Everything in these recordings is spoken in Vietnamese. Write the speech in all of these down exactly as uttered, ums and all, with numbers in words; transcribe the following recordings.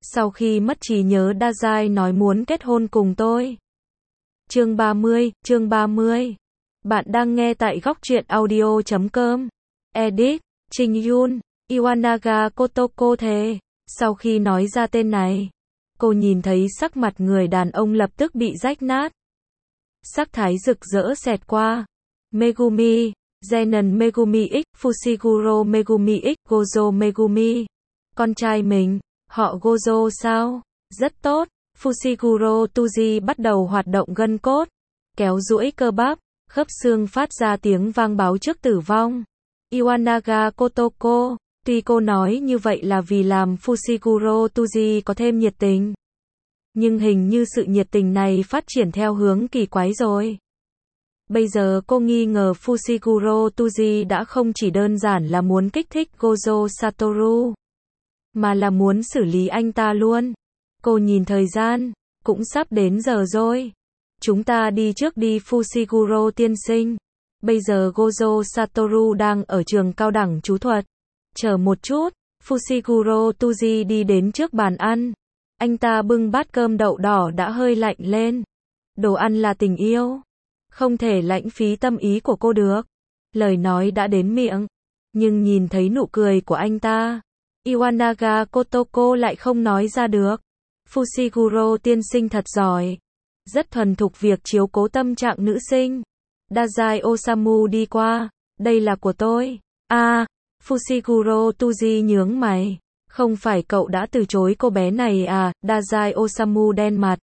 Sau khi mất trí nhớ Dazai nói muốn kết hôn cùng tôi. Chương ba mươi, chương ba mươi. Bạn đang nghe tại góc truyện audio chấm com. Edit, Trình Yun, Iwanaga Kotoko thề. Sau khi nói ra tên này, cô nhìn thấy sắc mặt người đàn ông lập tức bị rách nát. Sắc thái rực rỡ xẹt qua. Megumi, Zenon Megumi X, Fushiguro Megumi X, Gojo Megumi. Con trai mình, họ Gojo sao? Rất tốt. Fushiguro Tuji bắt đầu hoạt động gân cốt, kéo duỗi cơ bắp, khớp xương phát ra tiếng vang báo trước tử vong. Iwanaga Kotoko, tuy cô nói như vậy là vì làm Fushiguro Tuji có thêm nhiệt tình, nhưng hình như sự nhiệt tình này phát triển theo hướng kỳ quái rồi. Bây giờ cô nghi ngờ Fushiguro Tuji đã không chỉ đơn giản là muốn kích thích Gojo Satoru, mà là muốn xử lý anh ta luôn. Cô nhìn thời gian, cũng sắp đến giờ rồi. Chúng ta đi trước đi Fushiguro tiên sinh. Bây giờ Gojo Satoru đang ở trường cao đẳng chú thuật. Chờ một chút, Fushiguro Tuji đi đến trước bàn ăn. Anh ta bưng bát cơm đậu đỏ đã hơi lạnh lên. Đồ ăn là tình yêu, không thể lãng phí tâm ý của cô được. Lời nói đã đến miệng, nhưng nhìn thấy nụ cười của anh ta, Iwanaga Kotoko lại không nói ra được. Fushiguro tiên sinh thật giỏi, rất thuần thục việc chiếu cố tâm trạng nữ sinh. Dazai Osamu đi qua, đây là của tôi. A, à, Fushiguro Tuji nhướng mày, không phải cậu đã từ chối cô bé này à? Dazai Osamu đen mặt.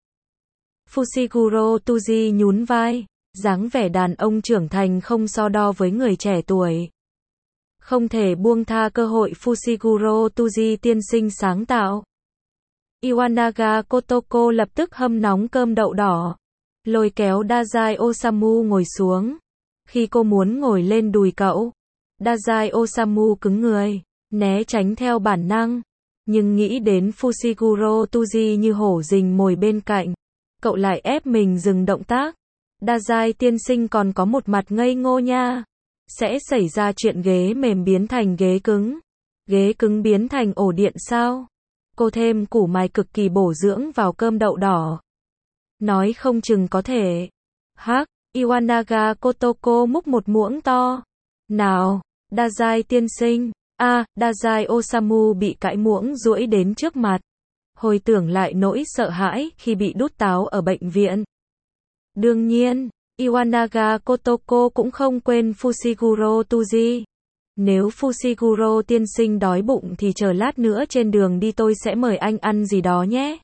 Fushiguro Tuji nhún vai, dáng vẻ đàn ông trưởng thành không so đo với người trẻ tuổi. Không thể buông tha cơ hội Fushiguro Tuji tiên sinh sáng tạo. Iwanaga Kotoko lập tức hâm nóng cơm đậu đỏ, lôi kéo Dazai Osamu ngồi xuống. Khi cô muốn ngồi lên đùi cậu, Dazai Osamu cứng người, né tránh theo bản năng. Nhưng nghĩ đến Fushiguro Tuji như hổ rình mồi bên cạnh, cậu lại ép mình dừng động tác. Dazai tiên sinh còn có một mặt ngây ngô nha. Sẽ xảy ra chuyện ghế mềm biến thành ghế cứng, ghế cứng biến thành ổ điện sao? Cô thêm củ mài cực kỳ bổ dưỡng vào cơm đậu đỏ. Nói không chừng có thể. Hắc, Iwanaga Kotoko múc một muỗng to. Nào, Dazai tiên sinh. A, à, Dazai Osamu bị cãi muỗng duỗi đến trước mặt. Hồi tưởng lại nỗi sợ hãi khi bị đút táo ở bệnh viện. Đương nhiên, Iwanaga Kotoko cũng không quên Fushiguro Tuji. Nếu Fushiguro tiên sinh đói bụng thì chờ lát nữa trên đường đi tôi sẽ mời anh ăn gì đó nhé.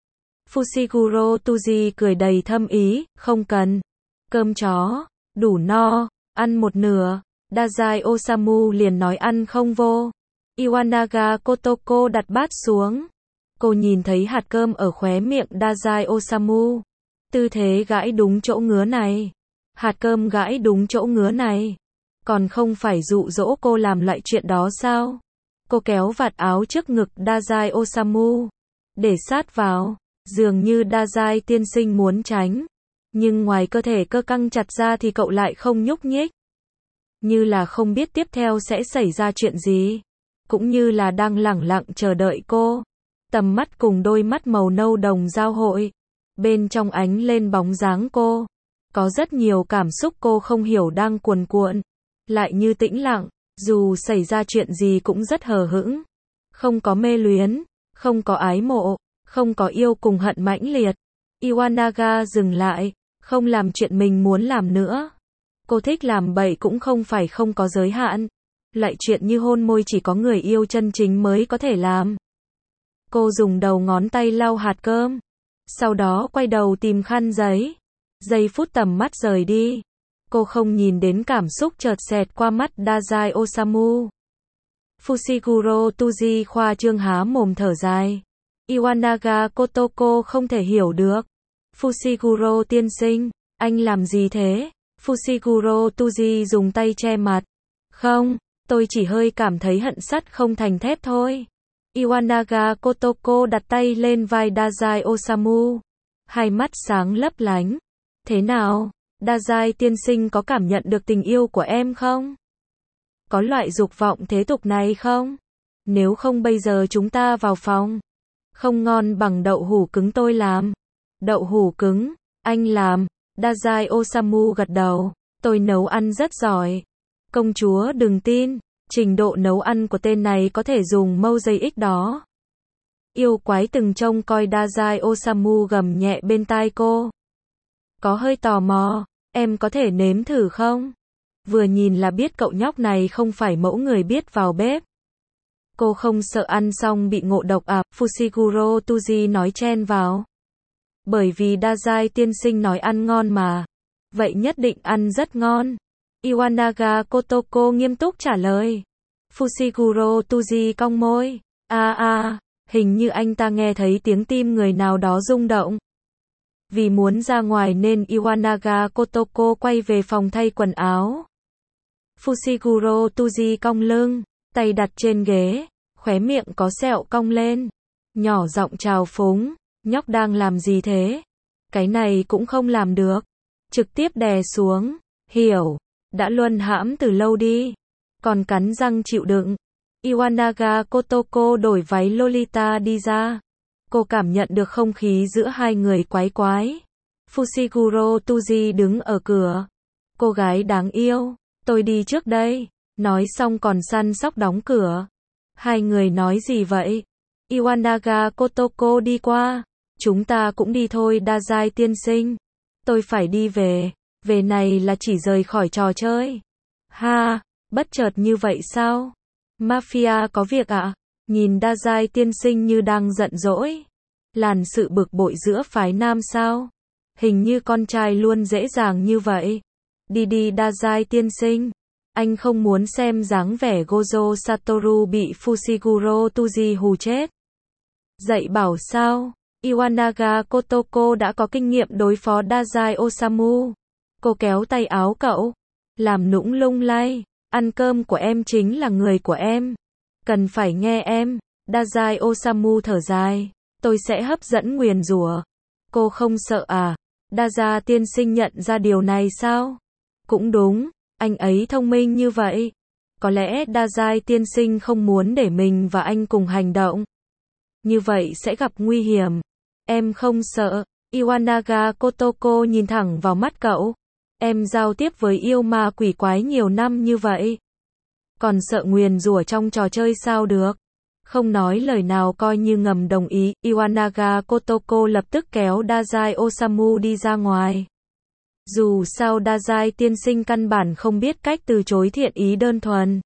Fushiguro Tuji cười đầy thâm ý, không cần. Cơm chó, đủ no, ăn một nửa. Dazai Osamu liền nói ăn không vô. Iwanaga Kotoko đặt bát xuống. Cô nhìn thấy hạt cơm ở khóe miệng Dazai Osamu. Tư thế gãi đúng chỗ ngứa này. Hạt cơm gãi đúng chỗ ngứa này. Còn không phải dụ dỗ cô làm loại chuyện đó sao? Cô kéo vạt áo trước ngực Dazai Osamu, để sát vào, dường như Dazai tiên sinh muốn tránh. Nhưng ngoài cơ thể cơ căng chặt ra thì cậu lại không nhúc nhích. Như là không biết tiếp theo sẽ xảy ra chuyện gì. Cũng như là đang lẳng lặng chờ đợi cô. Tầm mắt cùng đôi mắt màu nâu đồng giao hội. Bên trong ánh lên bóng dáng cô. Có rất nhiều cảm xúc cô không hiểu đang cuồn cuộn. Lại như tĩnh lặng, dù xảy ra chuyện gì cũng rất hờ hững. Không có mê luyến, không có ái mộ, không có yêu cùng hận mãnh liệt. Iwanaga dừng lại, không làm chuyện mình muốn làm nữa. Cô thích làm bậy cũng không phải không có giới hạn. Lại chuyện như hôn môi chỉ có người yêu chân chính mới có thể làm. Cô dùng đầu ngón tay lau hạt cơm. Sau đó quay đầu tìm khăn giấy. Giây phút tầm mắt rời đi. Cô không nhìn đến cảm xúc chợt xẹt qua mắt Dazai Osamu. Fushiguro Tuji khoa trương há mồm thở dài. Iwanaga Kotoko không thể hiểu được. Fushiguro tiên sinh, anh làm gì thế? Fushiguro Tuji dùng tay che mặt. Không, tôi chỉ hơi cảm thấy hận sắt không thành thép thôi. Iwanaga Kotoko đặt tay lên vai Dazai Osamu. Hai mắt sáng lấp lánh. Thế nào? Dazai tiên sinh có cảm nhận được tình yêu của em không? Có loại dục vọng thế tục này không? Nếu không bây giờ chúng ta vào phòng. Không ngon bằng đậu hũ cứng tôi làm. Đậu hũ cứng, anh làm. Dazai Osamu gật đầu. Tôi nấu ăn rất giỏi. Công chúa đừng tin, trình độ nấu ăn của tên này có thể dùng mosaic đó. Yêu quái từng trông coi Dazai Osamu gầm nhẹ bên tai cô. Có hơi tò mò, em có thể nếm thử không? Vừa nhìn là biết cậu nhóc này không phải mẫu người biết vào bếp. Cô không sợ ăn xong bị ngộ độc à? Fushiguro Tuji nói chen vào. Bởi vì Dazai tiên sinh nói ăn ngon mà. Vậy nhất định ăn rất ngon. Iwanaga Kotoko nghiêm túc trả lời. Fushiguro Tuji cong môi. À à, hình như anh ta nghe thấy tiếng tim người nào đó rung động. Vì muốn ra ngoài nên Iwanaga Kotoko quay về phòng thay quần áo. Fushiguro Tuji cong lưng, tay đặt trên ghế, khóe miệng có sẹo cong lên. Nhỏ giọng chào phúng, nhóc đang làm gì thế? Cái này cũng không làm được. Trực tiếp đè xuống, hiểu, đã luân hãm từ lâu đi. Còn cắn răng chịu đựng. Iwanaga Kotoko đổi váy Lolita đi ra. Cô cảm nhận được không khí giữa hai người quái quái. Fushiguro Tuji đứng ở cửa. Cô gái đáng yêu, tôi đi trước đây. Nói xong còn săn sóc đóng cửa. Hai người nói gì vậy? Iwanaga Kotoko đi qua. Chúng ta cũng đi thôi Dazai tiên sinh. Tôi phải đi về. Về này là chỉ rời khỏi trò chơi. Ha, bất chợt như vậy sao? Mafia có việc ạ? À? Nhìn Dazai tiên sinh như đang giận dỗi. Làn sự bực bội giữa phái nam sao? Hình như con trai luôn dễ dàng như vậy. Đi đi Dazai tiên sinh. Anh không muốn xem dáng vẻ Gojo Satoru bị Fushiguro Tuji hù chết. Dạy bảo sao? Iwanaga Kotoko đã có kinh nghiệm đối phó Dazai Osamu. Cô kéo tay áo cậu. Làm nũng lung lay. Ăn cơm của em chính là người của em. Cần phải nghe em. Dazai Osamu thở dài. Tôi sẽ hấp dẫn nguyền rủa. Cô không sợ à? Daza tiên sinh nhận ra điều này sao? Cũng đúng. Anh ấy thông minh như vậy. Có lẽ Dazai tiên sinh không muốn để mình và anh cùng hành động. Như vậy sẽ gặp nguy hiểm. Em không sợ. Iwanaga Kotoko nhìn thẳng vào mắt cậu. Em giao tiếp với yêu ma quỷ quái nhiều năm như vậy. Còn sợ nguyền rủa trong trò chơi sao được? Không nói lời nào coi như ngầm đồng ý. Iwanaga Kotoko lập tức kéo Dazai Osamu đi ra ngoài. Dù sao Dazai tiên sinh căn bản không biết cách từ chối thiện ý đơn thuần.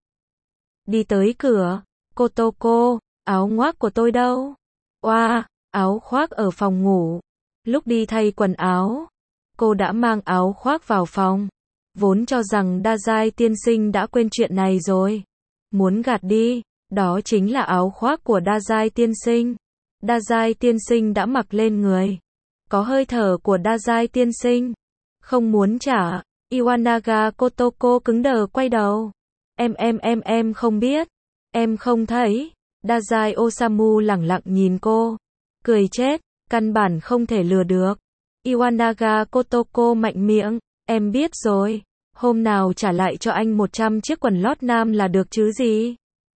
Đi tới cửa. Kotoko, áo ngoác của tôi đâu? Oa, áo khoác ở phòng ngủ. Lúc đi thay quần áo, cô đã mang áo khoác vào phòng. Vốn cho rằng Dazai tiên sinh đã quên chuyện này rồi. Muốn gạt đi, đó chính là áo khoác của Dazai tiên sinh. Dazai tiên sinh đã mặc lên người. Có hơi thở của Dazai tiên sinh. Không muốn trả. Iwanaga Kotoko cứng đờ quay đầu. Em em em em không biết. Em không thấy. Dazai Osamu lẳng lặng nhìn cô. Cười chết, căn bản không thể lừa được. Iwanaga Kotoko mạnh miệng. Em biết rồi. Hôm nào trả lại cho anh một trăm chiếc quần lót nam là được chứ gì.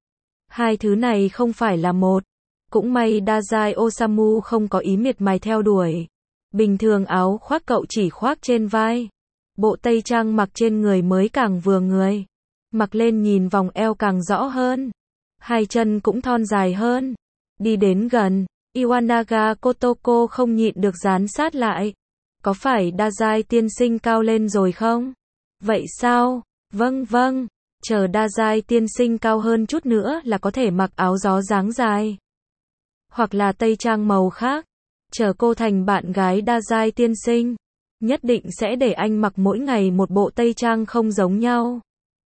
Hai thứ này không phải là một. Cũng may Dazai Osamu không có ý miệt mài theo đuổi. Bình thường áo khoác cậu chỉ khoác trên vai. Bộ tây trang mặc trên người mới càng vừa người. Mặc lên nhìn vòng eo càng rõ hơn. Hai chân cũng thon dài hơn. Đi đến gần, Iwanaga Kotoko không nhịn được dán sát lại. Có phải Dazai tiên sinh cao lên rồi không? Vậy sao? Vâng vâng. Chờ Dazai tiên sinh cao hơn chút nữa là có thể mặc áo gió dáng dài. Hoặc là tây trang màu khác. Chờ cô thành bạn gái Dazai tiên sinh. Nhất định sẽ để anh mặc mỗi ngày một bộ tây trang không giống nhau.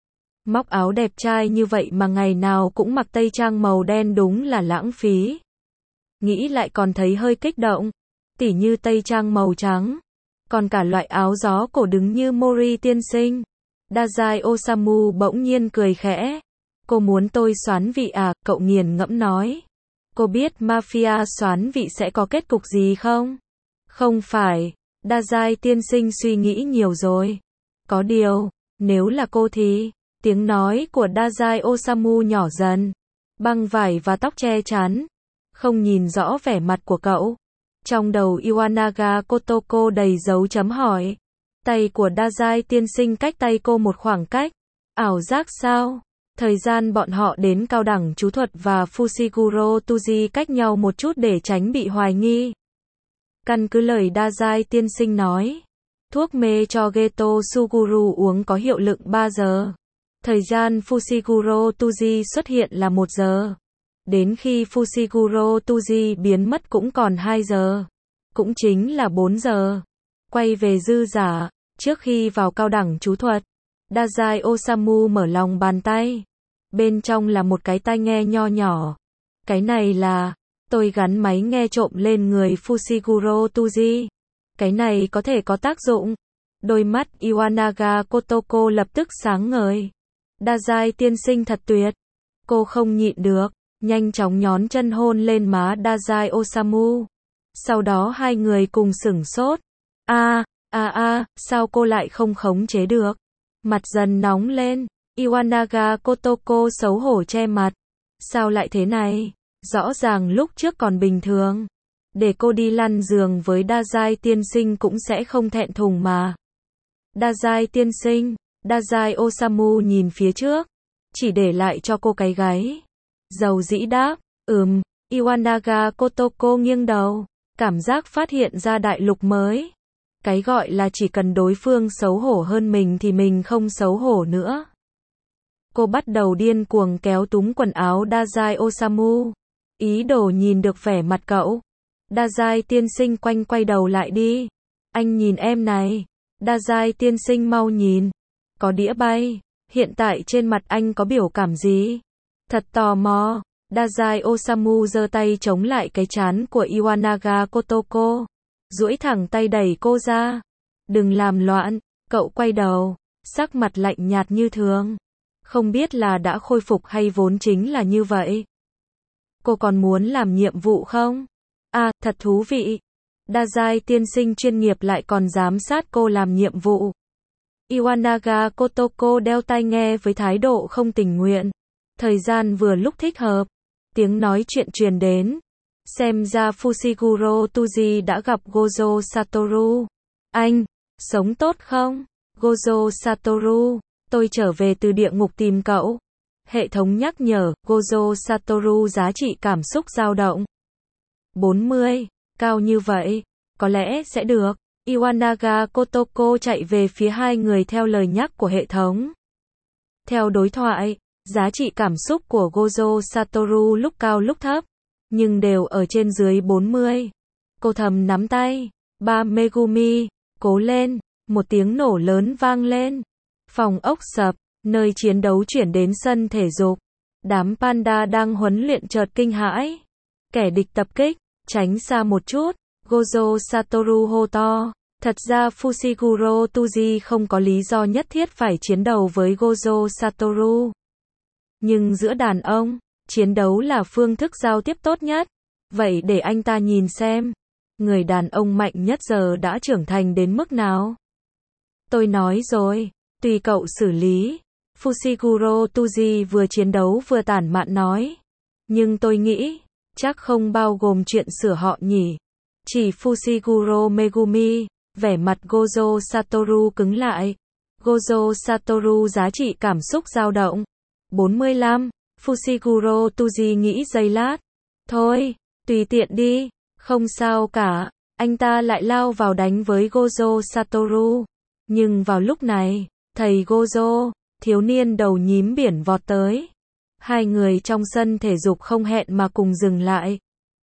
Móc áo đẹp trai như vậy mà ngày nào cũng mặc tây trang màu đen đúng là lãng phí. Nghĩ lại còn thấy hơi kích động. Tỉ như tây trang màu trắng. Còn cả loại áo gió cổ đứng như Mori tiên sinh. Dazai Osamu bỗng nhiên cười khẽ. Cô muốn tôi xoán vị à? Cậu nghiền ngẫm nói. Cô biết mafia xoán vị sẽ có kết cục gì không? Không phải. Dazai tiên sinh suy nghĩ nhiều rồi. Có điều, nếu là cô thì... Tiếng nói của Dazai Osamu nhỏ dần. Băng vải và tóc che chắn. không nhìn rõ vẻ mặt của cậu. Trong đầu Iwanaga Kotoko đầy dấu chấm hỏi. Tay của Dazai tiên sinh cách tay cô một khoảng cách. Ảo giác sao? Thời gian bọn họ đến cao đẳng chú thuật và Fushiguro Tuji cách nhau một chút để tránh bị hoài nghi. Căn cứ lời Dazai tiên sinh nói, thuốc mê cho Geto Suguru uống có hiệu lực ba giờ. Thời gian Fushiguro Tuji xuất hiện là một giờ. Đến khi Fushiguro Tuji biến mất cũng còn hai giờ. Cũng chính là bốn giờ. Quay về dư giả, trước khi vào cao đẳng chú thuật, Dazai Osamu mở lòng bàn tay. Bên trong là một cái tai nghe nho nhỏ. Cái này là, tôi gắn máy nghe trộm lên người Fushiguro Tuji. Cái này có thể có tác dụng. Đôi mắt Iwanaga Kotoko lập tức sáng ngời. Dazai tiên sinh thật tuyệt. Cô không nhịn được, nhanh chóng nhón chân hôn lên má Dazai Osamu. Sau đó hai người cùng sửng sốt. A, a a, sao cô lại không khống chế được? Mặt dần nóng lên, Iwanaga Kotoko xấu hổ che mặt. Sao lại thế này? Rõ ràng lúc trước còn bình thường. Để cô đi lăn giường với Dazai tiên sinh cũng sẽ không thẹn thùng mà. Dazai tiên sinh, Dazai Osamu nhìn phía trước, chỉ để lại cho cô cái gáy. Dầu dĩ đáp, ừm, Iwanaga Kotoko nghiêng đầu, cảm giác phát hiện ra đại lục mới. Cái gọi là chỉ cần đối phương xấu hổ hơn mình thì mình không xấu hổ nữa. Cô bắt đầu điên cuồng kéo túm quần áo Dazai Osamu, ý đồ nhìn được vẻ mặt cậu. Dazai tiên sinh quanh quay đầu lại đi. Anh nhìn em này. Dazai tiên sinh mau nhìn. Có đĩa bay. Hiện tại trên mặt anh có biểu cảm gì? Thật tò mò. Dazai Osamu giơ tay chống lại cái trán của Iwanaga Kotoko. Duỗi thẳng tay đẩy cô ra. Đừng làm loạn. Cậu quay đầu. Sắc mặt lạnh nhạt như thường. Không biết là đã khôi phục hay vốn chính là như vậy. Cô còn muốn làm nhiệm vụ không? À, thật thú vị. Dazai tiên sinh chuyên nghiệp lại còn giám sát cô làm nhiệm vụ. Iwanaga Kotoko đeo tai nghe với thái độ không tình nguyện. Thời gian vừa lúc thích hợp. Tiếng nói chuyện truyền đến. Xem ra Fushiguro Tuji đã gặp Gojo Satoru. Anh, sống tốt không? Gojo Satoru, tôi trở về từ địa ngục tìm cậu. Hệ thống nhắc nhở, Gojo Satoru giá trị cảm xúc dao động. bốn mươi, cao như vậy, có lẽ sẽ được. Iwanaga Kotoko chạy về phía hai người theo lời nhắc của hệ thống. Theo đối thoại, giá trị cảm xúc của Gojo Satoru lúc cao lúc thấp, nhưng đều ở trên dưới bốn mươi. Cô thầm nắm tay. Ba Megumi, cố lên. Một tiếng nổ lớn vang lên. Phòng ốc sập, nơi chiến đấu chuyển đến sân thể dục. Đám panda đang huấn luyện chợt kinh hãi. Kẻ địch tập kích, tránh xa một chút. Gojo Satoru hô to. Thật ra Fushiguro Tuji không có lý do nhất thiết phải chiến đấu với Gojo Satoru. Nhưng giữa đàn ông, chiến đấu là phương thức giao tiếp tốt nhất. Vậy để anh ta nhìn xem, người đàn ông mạnh nhất giờ đã trưởng thành đến mức nào. Tôi nói rồi, tùy cậu xử lý. Fushiguro Tuji vừa chiến đấu vừa tản mạn nói. Nhưng tôi nghĩ, chắc không bao gồm chuyện sửa họ nhỉ. Chỉ Fushiguro Megumi, vẻ mặt Gojo Satoru cứng lại. Gojo Satoru giá trị cảm xúc dao động. bốn mươi lăm, Fushiguro Tuji nghĩ giây lát. Thôi, tùy tiện đi, không sao cả. Anh ta lại lao vào đánh với Gojo Satoru. Nhưng vào lúc này, thầy Gojo, thiếu niên đầu nhím biển vọt tới. Hai người trong sân thể dục không hẹn mà cùng dừng lại.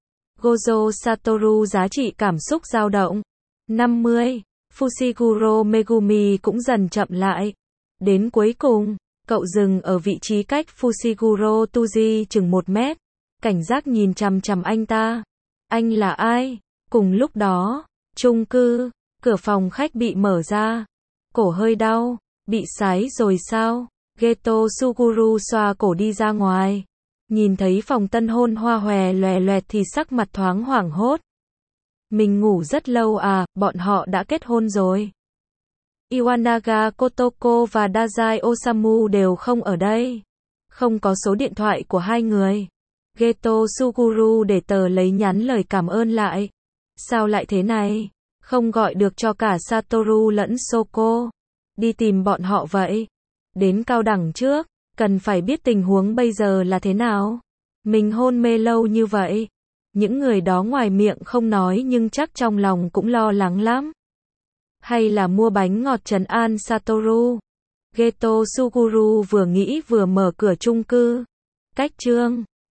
Gojo Satoru giá trị cảm xúc dao động. năm mươi, Fushiguro Megumi cũng dần chậm lại. Đến cuối cùng, cậu dừng ở vị trí cách Fushiguro Tuji chừng một mét. Cảnh giác nhìn chằm chằm anh ta. Anh là ai? Cùng lúc đó, chung cư, cửa phòng khách bị mở ra. Cổ hơi đau, bị sái rồi sao? Geto Suguru xoa cổ đi ra ngoài. Nhìn thấy phòng tân hôn hoa hòe loè loẹt thì sắc mặt thoáng hoảng hốt. Mình ngủ rất lâu à, bọn họ đã kết hôn rồi. Iwanaga Kotoko và Dazai Osamu đều không ở đây. Không có số điện thoại của hai người. Geto Suguru để tờ lấy nhắn lời cảm ơn lại. Sao lại thế này? Không gọi được cho cả Satoru lẫn Soko. Đi tìm bọn họ vậy. Đến cao đẳng trước, cần phải biết tình huống bây giờ là thế nào. Mình hôn mê lâu như vậy. Những người đó ngoài miệng không nói nhưng chắc trong lòng cũng lo lắng lắm. Hay là mua bánh ngọt trấn an Satoru. Geto Suguru vừa nghĩ vừa mở cửa chung cư. Cách chương